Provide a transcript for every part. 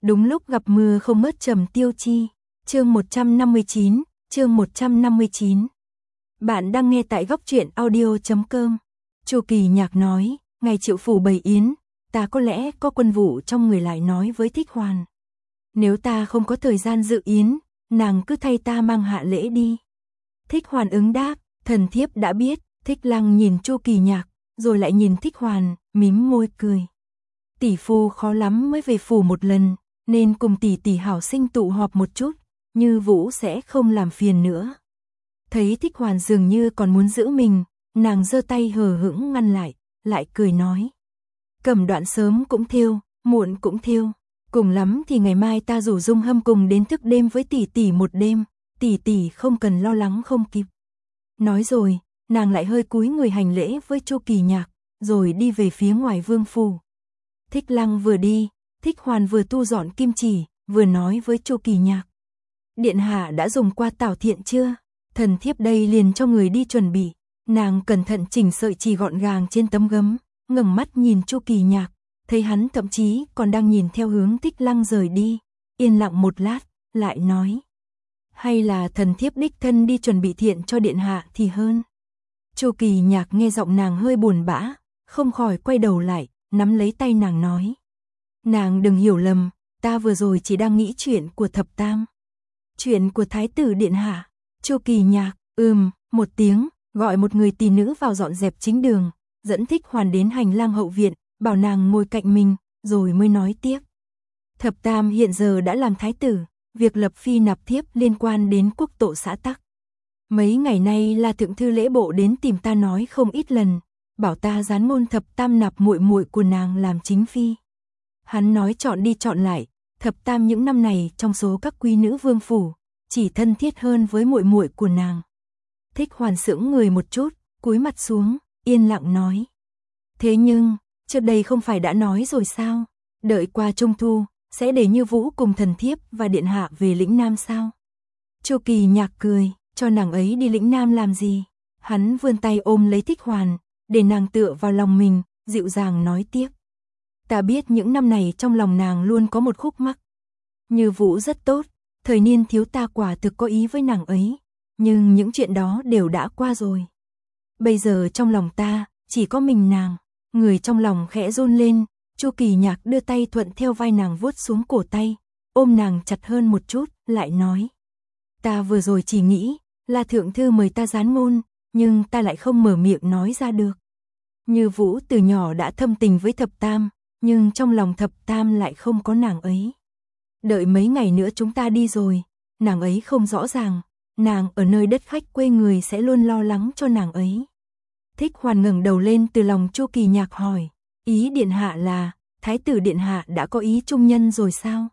Đúng lúc gặp mưa không ngớt Trầm Tiêu Chi. Chương 159, chương 159. Bạn đang nghe tại góc truyện audio.com. Chu Kỳ Nhạc nói, ngày Triệu phủ bày yến, ta có lẽ có quân vụ trong người lại nói với Thích Hoàn. Nếu ta không có thời gian dự yến, nàng cứ thay ta mang hạ lễ đi. Thích Hoàn ứng đáp, thần thiếp đã biết. Thích Lăng nhìn Chu Kỳ Nhạc, rồi lại nhìn Thích Hoàn, mím môi cười. Tỷ phu khó lắm mới về phủ một lần, nên cùng tỷ tỷ hảo sinh tụ họp một chút, Như Vũ sẽ không làm phiền nữa. Thấy Thích Hoàn dường như còn muốn giữ mình, nàng giơ tay hờ hững ngăn lại cười nói. Cẩm đoạn sớm cũng thêu, muộn cũng thêu, cùng lắm thì ngày mai ta rủ Dung Hâm cùng đến thức đêm với tỷ tỷ một đêm, tỷ tỷ không cần lo lắng không kịp. Nói rồi, nàng lại hơi cúi người hành lễ với Chu Kỳ Nhạc, rồi đi về phía ngoài vương phủ. Thích Lăng vừa đi, Thích Hoàn vừa tu dọn kim chỉ, vừa nói với Chu Kỳ Nhạc. Điện hạ đã dùng qua tảo thiện chưa? Thần thiếp đây liền cho người đi chuẩn bị. Nàng cẩn thận chỉnh sợi chỉ gọn gàng trên tấm gấm, ngẩng mắt nhìn Chu Kỳ Nhạc, thấy hắn thậm chí còn đang nhìn theo hướng Thích Lăng rời đi, yên lặng một lát, lại nói. Hay là thần thiếp đích thân đi chuẩn bị thiện cho điện hạ thì hơn. Chu Kỳ Nhạc nghe giọng nàng hơi buồn bã, không khỏi quay đầu lại, nắm lấy tay nàng nói. Nàng đừng hiểu lầm, ta vừa rồi chỉ đang nghĩ chuyện của thập tam. Chuyện của thái tử điện hạ. Chu Kỳ Nhạc, một tiếng, gọi một người tỳ nữ vào dọn dẹp chính đường, dẫn Thích Hoàn đến hành lang hậu viện, bảo nàng ngồi cạnh mình, rồi mới nói tiếp. Thập tam hiện giờ đã làm thái tử, việc lập phi nạp thiếp liên quan đến quốc tộ xã tắc. Mấy ngày nay là thượng thư lễ bộ đến tìm ta nói không ít lần, bảo ta gián ngôn thập tam nạp muội muội của nàng làm chính phi. Hắn nói chọn đi chọn lại, thập tam những năm này trong số các quý nữ vương phủ, chỉ thân thiết hơn với muội muội của nàng. Thích Hoàn sững người một chút, cúi mặt xuống, yên lặng nói. Thế nhưng, trước đây không phải đã nói rồi sao? Đợi qua Trung Thu, sẽ để Như Vũ cùng thần thiếp và điện hạ về lĩnh Nam sao? Chu Kỳ Nhạc cười, cho nàng ấy đi lĩnh Nam làm gì? Hắn vươn tay ôm lấy Thích Hoàn, để nàng tựa vào lòng mình, dịu dàng nói tiếp. Ta biết những năm này trong lòng nàng luôn có một khúc mắc. Như Vũ rất tốt, thời niên thiếu ta quả thực có ý với nàng ấy, nhưng những chuyện đó đều đã qua rồi. Bây giờ trong lòng ta, chỉ có mình nàng. Người trong lòng khẽ run lên, Chu Kỳ Nhạc đưa tay thuận theo vai nàng vuốt xuống cổ tay, ôm nàng chặt hơn một chút, lại nói. Ta vừa rồi chỉ nghĩ, là thượng thư mời ta gián ngôn, nhưng ta lại không mở miệng nói ra được. Như Vũ từ nhỏ đã thâm tình với thập tam, nhưng trong lòng thập tam lại không có nàng ấy. Đợi mấy ngày nữa chúng ta đi rồi, nàng ấy không rõ ràng, nàng ở nơi đất khách quê người sẽ luôn lo lắng cho nàng ấy. Thích Hoàn ngẩng đầu lên từ lòng Chu Kỳ Nhạc hỏi, ý điện hạ là, thái tử điện hạ đã có ý trung nhân rồi sao?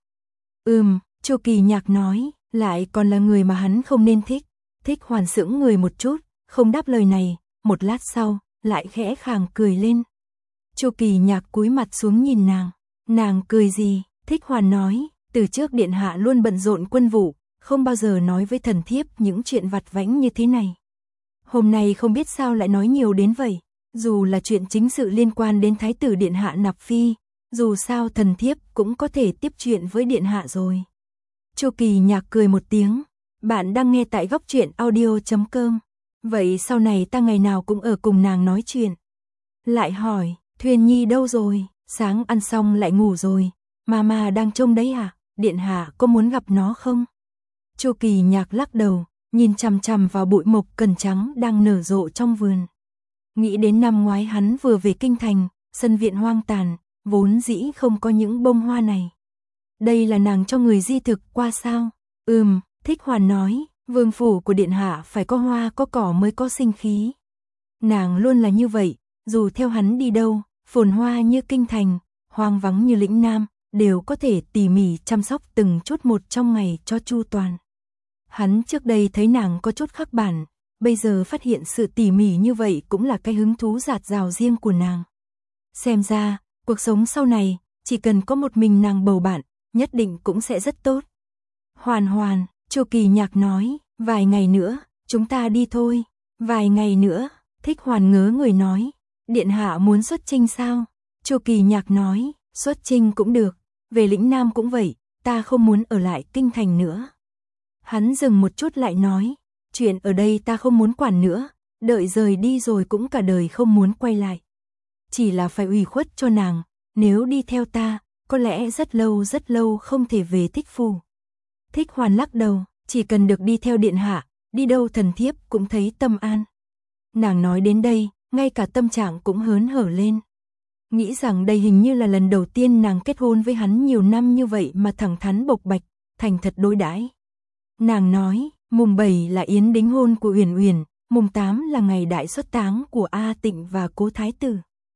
Chu Kỳ Nhạc nói, lại còn là người mà hắn không nên thích. Thích Hoàn sững người một chút, không đáp lời này, một lát sau, lại khẽ khàng cười lên. Chu Kỳ Nhạc cúi mặt xuống nhìn nàng cười gì? Thích Hoàn nói, từ trước điện hạ luôn bận rộn quân vụ, không bao giờ nói với thần thiếp những chuyện vặt vãnh như thế này. Hôm nay không biết sao lại nói nhiều đến vậy, dù là chuyện chính sự liên quan đến thái tử điện hạ nạp phi, dù sao thần thiếp cũng có thể tiếp chuyện với điện hạ rồi. Chu Kỳ Nhạc cười một tiếng, bạn đang nghe tại góc truyện audio.com. Vậy sau này ta ngày nào cũng ở cùng nàng nói chuyện. Lại hỏi, Thuyền Nhi đâu rồi, sáng ăn xong lại ngủ rồi, Mama đang trông đấy à, điện hạ có muốn gặp nó không? Chu Kỳ Nhạc lắc đầu, nhìn chằm chằm vào bụi mộc cần trắng đang nở rộ trong vườn. Nghĩ đến năm ngoái hắn vừa về kinh thành, sân viện hoang tàn, vốn dĩ không có những bông hoa này. Đây là nàng cho người di thực qua sao? Thích Hoàn nói, vương phủ của điện hạ phải có hoa có cỏ mới có sinh khí. Nàng luôn là như vậy, dù theo hắn đi đâu, phồn hoa như kinh thành, hoang vắng như lĩnh Nam, đều có thể tỉ mỉ chăm sóc từng chút một trong ngày cho chu toàn. Hắn trước đây thấy nàng có chút khác bản, bây giờ phát hiện sự tỉ mỉ như vậy cũng là cái hứng thú dạt dào riêng của nàng. Xem ra, cuộc sống sau này, chỉ cần có một mình nàng bầu bạn, nhất định cũng sẽ rất tốt. Hoàn, Chu Kỳ Nhạc nói, vài ngày nữa, chúng ta đi thôi. Vài ngày nữa, Thích Hoàn ngớ người nói, điện hạ muốn xuất chinh sao? Chu Kỳ Nhạc nói, xuất chinh cũng được, về lĩnh Nam cũng vậy, ta không muốn ở lại kinh thành nữa. Hắn dừng một chút lại nói, chuyện ở đây ta không muốn quản nữa, đợi rời đi rồi cũng cả đời không muốn quay lại. Chỉ là phải ủy khuất cho nàng, nếu đi theo ta, có lẽ rất lâu không thể về Thích Phủ. Thích Hoàn lắc đầu, chỉ cần được đi theo điện hạ, đi đâu thần thiếp cũng thấy tâm an. Nàng nói đến đây, ngay cả tâm trạng cũng hớn hở lên. Nghĩ rằng đây hình như là lần đầu tiên nàng kết hôn với hắn nhiều năm như vậy mà thẳng thắn bộc bạch, thành thật đối đãi. Nàng nói, mùng 7 là yến đính hôn của Uyển Uyển, mùng 8 là ngày đại xuất táng của A Tịnh và Cố Thái Tử.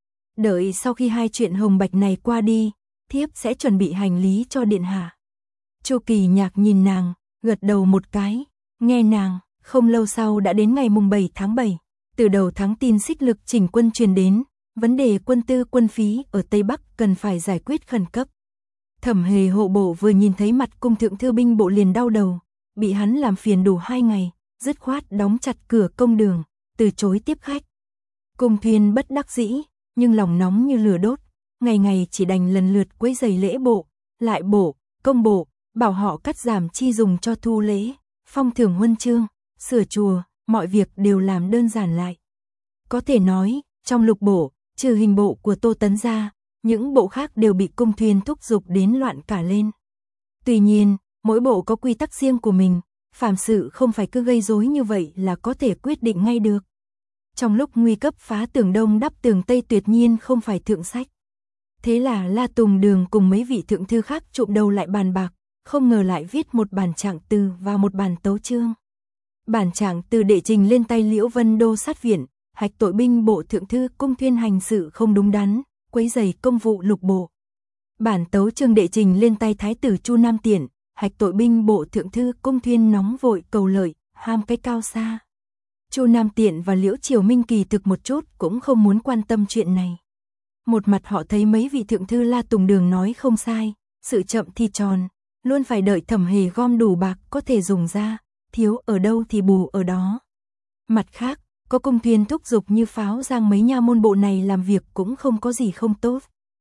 Đợi sau khi hai chuyện hồng bạch này qua đi, thiếp sẽ chuẩn bị hành lý cho điện hạ. Chu Kỳ Nhạc nhìn nàng, gật đầu một cái, nghe nàng. Không lâu sau đã đến ngày mùng 7 tháng 7, từ đầu tháng tin xích lực chỉnh quân truyền đến, vấn đề quân tư quân phí ở Tây Bắc cần phải giải quyết khẩn cấp. Thẩm Hề hộ bộ vừa nhìn thấy mặt cung thượng thư binh bộ liền đau đầu, bị hắn làm phiền đủ 2 ngày, dứt khoát đóng chặt cửa công đường, từ chối tiếp khách. Cung Thuyên bất đắc dĩ, nhưng lòng nóng như lửa đốt, ngày ngày chỉ đành lần lượt quấy giày lễ bộ, lại bộ, công bộ, bảo họ cắt giảm chi dùng cho thu lễ, phong thưởng huân chương, sửa chùa, mọi việc đều làm đơn giản lại. Có thể nói, trong lục bộ, trừ hình bộ của Tô Tấn ra, những bộ khác đều bị Cung Thuyên thúc giục đến loạn cả lên. Tuy nhiên, mỗi bộ có quy tắc riêng của mình, phàm sự không phải cứ gây rối như vậy là có thể quyết định ngay được. Trong lúc nguy cấp phá tường Đông đắp tường Tây tuyệt nhiên không phải thượng sách. Thế là La Tùng Đường cùng mấy vị thượng thư khác trụm đầu lại bàn bạc, không ngờ lại viết một bản trạng từ và một bản tấu chương. Bản trạng từ đệ trình lên tay Liễu Vân Đô sát viện, hạch tội binh bộ thượng thư Cung Thuyên hành sự không đúng đắn, quấy rầy công vụ lục bộ. Bản tấu chương đệ trình lên tay Thái tử Chu Nam Tiện, hạch tội binh bộ thượng thư Cung Thuyên nóng vội cầu lợi, ham cái cao xa. Chu Nam Tiện và Liễu Triều Minh kỳ thực một chút cũng không muốn quan tâm chuyện này. Một mặt họ thấy mấy vị thượng thư La Tùng Đường nói không sai, sự chậm thì tròn, luôn phải đợi Thẩm Hề gom đủ bạc có thể dùng ra, thiếu ở đâu thì bù ở đó. Mặt khác, có Cung Thuyên thúc giục như pháo giang mấy nha môn bộ này làm việc cũng không có gì không tốt.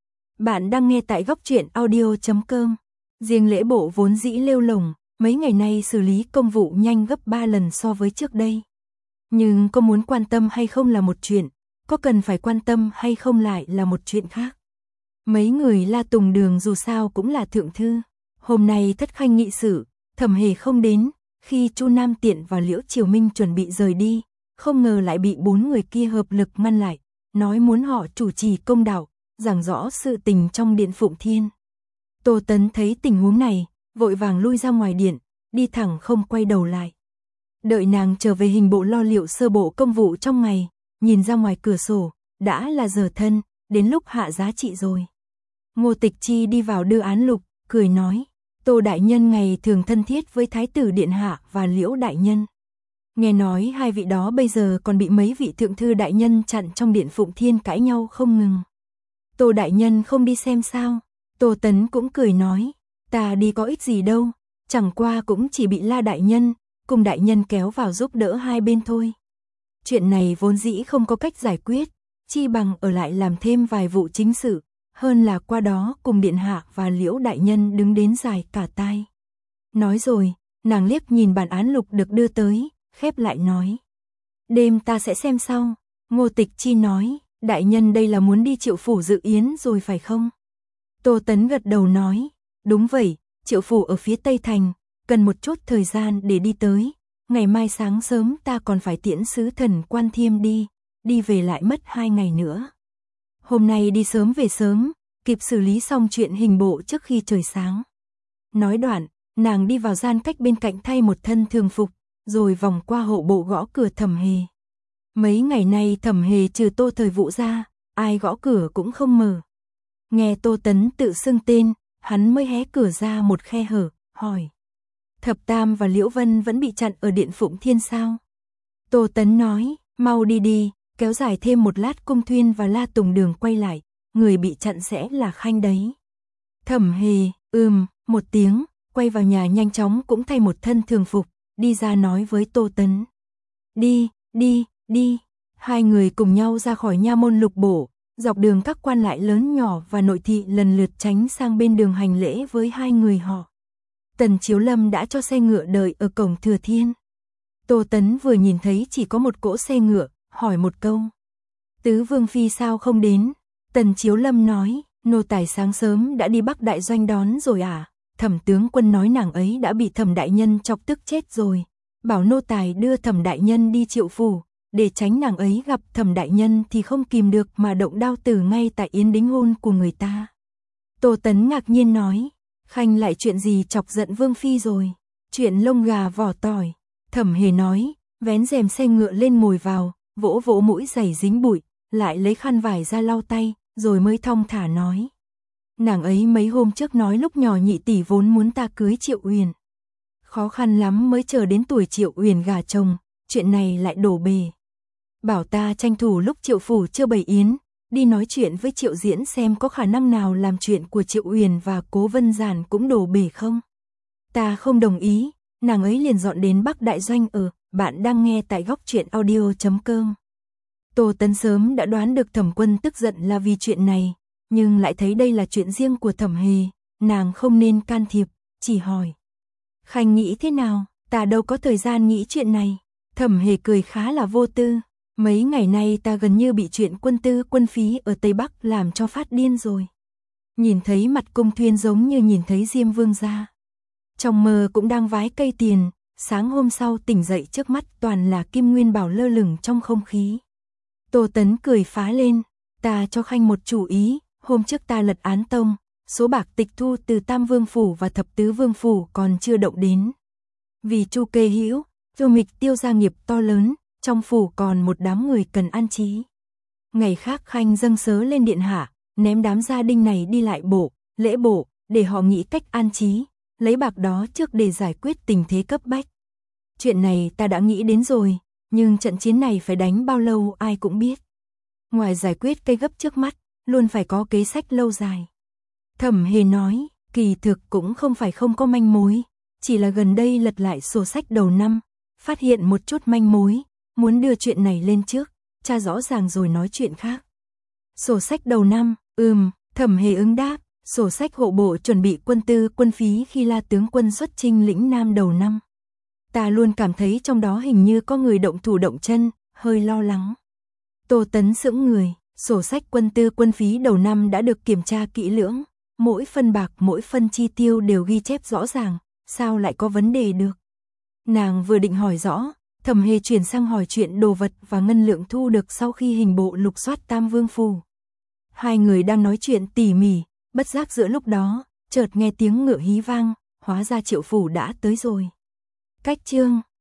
Bạn đang nghe tại góc truyện audio.com. Riêng lễ bộ vốn dĩ lêu lổng, mấy ngày nay xử lý công vụ nhanh gấp 3 lần so với trước đây. Nhưng có muốn quan tâm hay không là một chuyện, có cần phải quan tâm hay không lại là một chuyện khác. Mấy người La Tùng Đường dù sao cũng là thượng thư. Hôm nay thất khanh nghị sự, Thẩm Hề không đến, khi Chu Nam Tiện và Liễu Triều Minh chuẩn bị rời đi, không ngờ lại bị 4 người kia hợp lực ngăn lại, nói muốn họ chủ trì công đạo, giảng rõ sự tình trong điện Phụng Thiên. Tô Tấn thấy tình huống này, vội vàng lui ra ngoài điện, đi thẳng không quay đầu lại. Đợi nàng trở về hình bộ lo liệu sơ bộ công vụ trong ngày, nhìn ra ngoài cửa sổ, đã là giờ thân, đến lúc hạ giá trị rồi. Ngô Tịch Chi đi vào đưa án lục, cười nói, Tô đại nhân ngày thường thân thiết với Thái tử điện hạ và Liễu đại nhân. Nghe nói hai vị đó bây giờ còn bị mấy vị thượng thư đại nhân chặn trong điện Phụng Thiên cãi nhau không ngừng. Tô đại nhân không đi xem sao? Tô Tấn cũng cười nói, ta đi có ích gì đâu, chẳng qua cũng chỉ bị La đại nhân, cùng đại nhân kéo vào giúp đỡ hai bên thôi. Chuyện này vốn dĩ không có cách giải quyết, chi bằng ở lại làm thêm vài vụ chính sự, hơn là qua đó cùng điện hạ và Liễu đại nhân đứng đến dài cả tai. Nói rồi, nàng liếc nhìn bản án lục được đưa tới, khép lại nói. Đêm ta sẽ xem sau. Ngô Tịch Chi nói, đại nhân đây là muốn đi Triệu phủ dự yến rồi phải không? Tô Tấn gật đầu nói, đúng vậy, Triệu phủ ở phía Tây Thành, cần một chút thời gian để đi tới. Ngày mai sáng sớm ta còn phải tiễn sứ thần Quan Thiêm đi về lại mất 2 ngày nữa. Hôm nay đi sớm về sớm, kịp xử lý xong chuyện hình bộ trước khi trời sáng. Nói đoạn, nàng đi vào gian cách bên cạnh thay một thân thường phục, rồi vòng qua hộ bộ gõ cửa Thẩm Hề. Mấy ngày nay Thẩm Hề trừ Tô Thời Vụ ra, ai gõ cửa cũng không mở. Nghe Tô Tấn tự xưng tên, hắn mới hé cửa ra một khe hở, hỏi. Thập Tam và Liễu Vân vẫn bị chặn ở điện Phụng Thiên sao? Tô Tấn nói, mau đi đi, kéo dài thêm một lát Cung Thuyên và La Tùng Đường quay lại, người bị chặn sẽ là Khanh đấy. Thẩm Hề, một tiếng, quay vào nhà nhanh chóng cũng thay một thân thường phục, đi ra nói với Tô Tấn. Đi. Hai người cùng nhau ra khỏi nha môn lục bổ, dọc đường các quan lại lớn nhỏ và nội thị lần lượt tránh sang bên đường hành lễ với hai người họ. Tần Chiếu Lâm đã cho xe ngựa đợi ở cổng Thừa Thiên. Tô Tấn vừa nhìn thấy chỉ có một cỗ xe ngựa, hỏi một câu. Tứ Vương Phi sao không đến? Tần Chiếu Lâm nói, nô tài sáng sớm đã đi Bắc Đại Doanh đón rồi à? Thẩm tướng quân nói nàng ấy đã bị Thẩm đại nhân chọc tức chết rồi. Bảo nô tài đưa Thẩm đại nhân đi Triệu phủ, để tránh nàng ấy gặp Thẩm đại nhân thì không kìm được mà động đao tử ngay tại yến đính hôn của người ta. Tô Tấn ngạc nhiên nói, Khanh lại chuyện gì chọc giận Vương Phi rồi? Chuyện lông gà vỏ tỏi. Thẩm Hề nói, vén rèm xe ngựa lên ngồi vào, vỗ vỗ mũi giày dính bụi, lại lấy khăn vải ra lau tay, rồi mới thong thả nói. Nàng ấy mấy hôm trước nói lúc nhỏ nhị tỷ vốn muốn ta cưới Triệu Uyển. Khó khăn lắm mới chờ đến tuổi Triệu Uyển gả chồng, chuyện này lại đổ bể. Bảo ta tranh thủ lúc Triệu phủ chưa bày yến, đi nói chuyện với Triệu Diễn xem có khả năng nào làm chuyện của Triệu Uyển và Cố Vân Giản cũng đổ bể không. Ta không đồng ý, nàng ấy liền dọn đến Bắc Đại Doanh ở. Bạn đang nghe tại góc truyện audio.com. Tô Tấn sớm đã đoán được Thẩm Quân tức giận là vì chuyện này, nhưng lại thấy đây là chuyện riêng của Thẩm Hề, nàng không nên can thiệp, chỉ hỏi. Khanh nghĩ thế nào? Ta đâu có thời gian nghĩ chuyện này. Thẩm Hề cười khá là vô tư. Mấy ngày nay ta gần như bị chuyện quân tư quân phí ở Tây Bắc làm cho phát điên rồi. Nhìn thấy mặt Cung Thuyên giống như nhìn thấy Diêm Vương gia. Trong mơ cũng đang vái cây tiền, sáng hôm sau tỉnh dậy trước mắt toàn là kim nguyên bảo lơ lửng trong không khí. Tô Tấn cười phá lên, ta cho Khanh một chủ ý, hôm trước ta lật án tông, số bạc tịch thu từ Tam Vương phủ và Thập Tứ Vương phủ còn chưa động đến. Vì Chu Kê Hữu, Vô Mịch tiêu gia nghiệp to lớn, trong phủ còn một đám người cần an trí. Ngày khác Khanh dâng sớ lên điện hạ, ném đám gia đình này đi lại bộ, lễ bộ, để họ nghĩ cách an trí, lấy bạc đó trước để giải quyết tình thế cấp bách. Chuyện này ta đã nghĩ đến rồi, nhưng trận chiến này phải đánh bao lâu ai cũng biết. Ngoài giải quyết cây gấp trước mắt, luôn phải có kế sách lâu dài. Thẩm Hề nói, kỳ thực cũng không phải không có manh mối, chỉ là gần đây lật lại sổ sách đầu năm, phát hiện một chút manh mối, muốn đưa chuyện này lên trước, tra rõ ràng rồi nói chuyện khác. Sổ sách đầu năm, Thẩm Hề ứng đáp, sổ sách hộ bộ chuẩn bị quân tư quân phí khi La tướng quân xuất chinh lĩnh Nam đầu năm. Ta luôn cảm thấy trong đó hình như có người động thủ động chân, hơi lo lắng. Tô Tấn sững người, sổ sách quân tư quân phí đầu năm đã được kiểm tra kỹ lưỡng, mỗi phân bạc mỗi phân chi tiêu đều ghi chép rõ ràng, sao lại có vấn đề được. Nàng vừa định hỏi rõ, Thẩm Hề chuyển sang hỏi chuyện đồ vật và ngân lượng thu được sau khi hình bộ lục soát Tam Vương phủ. Hai người đang nói chuyện tỉ mỉ, bất giác giữa lúc đó, chợt nghe tiếng ngựa hí vang, hóa ra Triệu phủ đã tới rồi. Cách chương